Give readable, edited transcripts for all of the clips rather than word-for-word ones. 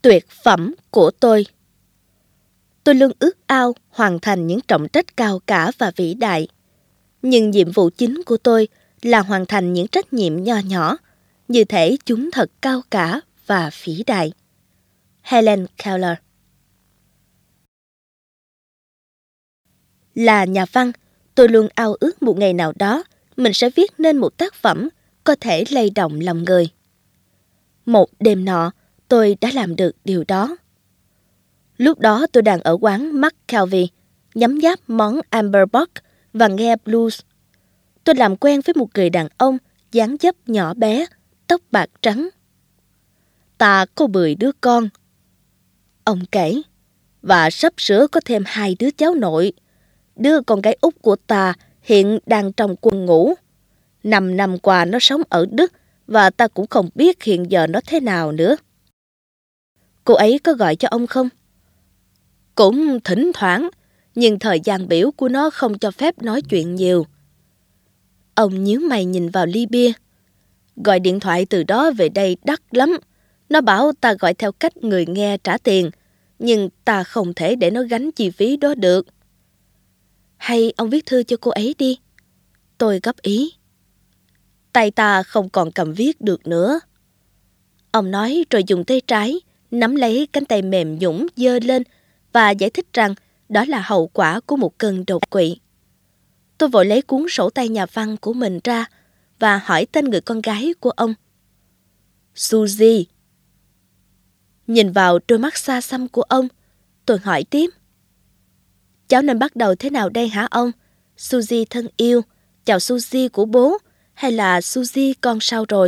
Tuyệt phẩm của tôi. Tôi luôn ước ao hoàn thành những trọng trách cao cả và vĩ đại. Nhưng nhiệm vụ chính của tôi là hoàn thành những trách nhiệm nho nhỏ, như thể chúng thật cao cả và vĩ đại. Helen Keller. Là nhà văn, tôi luôn ao ước một ngày nào đó mình sẽ viết nên một tác phẩm có thể lay động lòng người. Một đêm nọ, tôi đã làm được điều đó. Lúc đó tôi đang ở quán McKelvey, nhấm nháp món Amber Buck và nghe blues. Tôi làm quen với một người đàn ông dáng dấp nhỏ bé, tóc bạc trắng. Ta có 10 đứa con, ông kể, và sắp sửa có thêm 2 đứa cháu nội. Đứa con gái út của ta hiện đang trong quân ngũ. 5 năm qua nó sống ở Đức và ta cũng không biết hiện giờ nó thế nào nữa. Cô ấy có gọi cho ông không? Cũng thỉnh thoảng, nhưng thời gian biểu của nó không cho phép nói chuyện nhiều. Ông nhíu mày nhìn vào ly bia. Gọi điện thoại từ đó về đây đắt lắm. Nó bảo ta gọi theo cách người nghe trả tiền, nhưng ta không thể để nó gánh chi phí đó được. Hay ông viết thư cho cô ấy đi. Tôi góp ý. Tay ta không còn cầm viết được nữa. Ông nói rồi dùng tay trái nắm lấy cánh tay mềm nhũn giơ lên và giải thích rằng đó là hậu quả của một cơn đột quỵ. Tôi vội lấy cuốn sổ tay nhà văn của mình ra và hỏi tên người con gái của ông. Suzy. Nhìn vào đôi mắt xa xăm của ông, tôi hỏi tiếp. Cháu nên bắt đầu thế nào đây hả ông? Suzy thân yêu, chào Suzy của bố, hay là Suzy con sao rồi?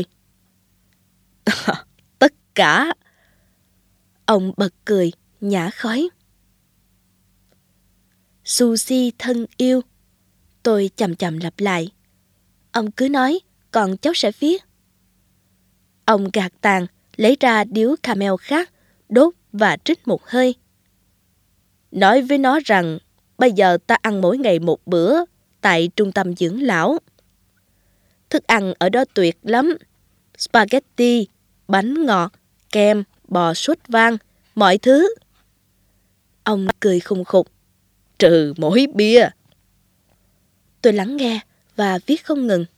Tất cả. Ông bật cười, nhả khói. Suzy thân yêu. Tôi chậm chậm lặp lại. Ông cứ nói, còn cháu sẽ viết. Ông gạt tàn, lấy ra điếu camel khác, đốt và trích một hơi. Nói với nó rằng, bây giờ ta ăn mỗi ngày một bữa tại trung tâm dưỡng lão. Thức ăn ở đó tuyệt lắm. Spaghetti, bánh ngọt, kem, bò sốt vang, mọi thứ. Ông cười khùng khục. Trừ mỗi bia. Tôi lắng nghe và viết không ngừng.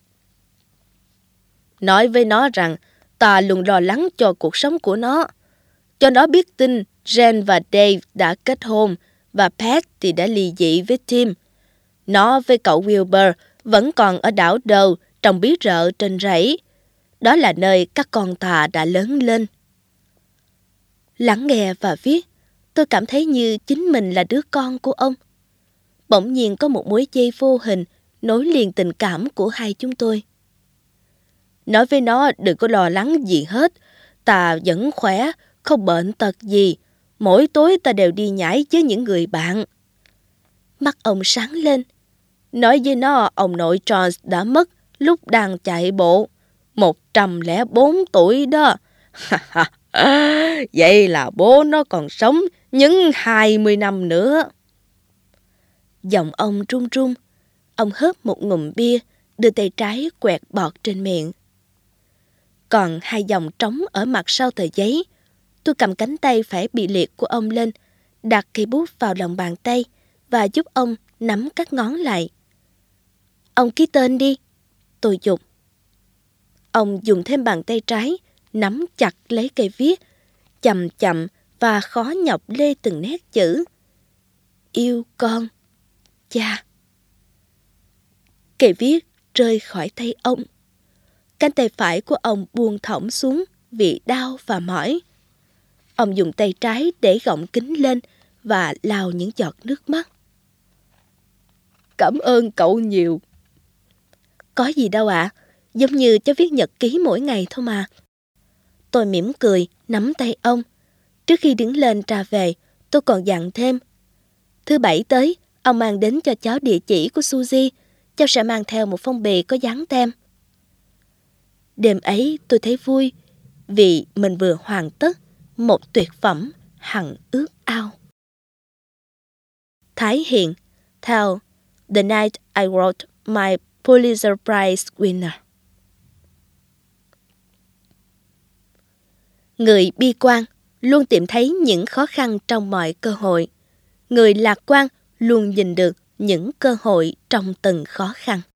Nói với nó rằng ta luôn lo lắng cho cuộc sống của nó. Cho nó biết tin Jen và Dave đã kết hôn và Pat thì đã ly dị với Tim. Nó với cậu Wilbur vẫn còn ở đảo Đầu trồng bí rợ trên rẫy. Đó là nơi các con ta đã lớn lên. Lắng nghe và viết, tôi cảm thấy như chính mình là đứa con của ông. Bỗng nhiên có một mối dây vô hình nối liền tình cảm của hai chúng tôi. Nói với nó đừng có lo lắng gì hết. Ta vẫn khỏe, không bệnh tật gì. Mỗi tối ta đều đi nhảy với những người bạn. Mắt ông sáng lên. Nói với nó ông nội Charles đã mất lúc đang chạy bộ. 104 tuổi đó. Vậy là bố nó còn sống những 20 năm nữa. Giọng ông run run. Ông hớp một ngụm bia, đưa tay trái quẹt bọt trên miệng. Còn 2 dòng trống ở mặt sau tờ giấy. Tôi cầm cánh tay phải bị liệt của ông lên, đặt cây bút vào lòng bàn tay và giúp ông nắm các ngón lại. Ông ký tên đi, tôi giục. Ông dùng thêm bàn tay trái, nắm chặt lấy cây viết, chậm chậm và khó nhọc lê từng nét chữ. Yêu con, cha. Cây viết rơi khỏi tay ông. Cánh tay phải của ông buông thõng xuống vì đau và mỏi. Ông dùng tay trái để gọng kính lên và lau những giọt nước mắt. Cảm ơn cậu nhiều. Có gì đâu ạ, giống như cháu viết nhật ký mỗi ngày thôi mà. Tôi mỉm cười, nắm tay ông. Trước khi đứng lên ra về, tôi còn dặn thêm. Thứ Bảy tới, ông mang đến cho cháu địa chỉ của Suzy. Cháu sẽ mang theo một phong bì có dán tem. Đêm ấy tôi thấy vui vì mình vừa hoàn tất một tuyệt phẩm hằng ước ao. Thái Hiền, theo The Night I Wrote My Pulitzer Prize Winner. Người bi quan luôn tìm thấy những khó khăn trong mọi cơ hội. Người lạc quan luôn nhìn được những cơ hội trong từng khó khăn.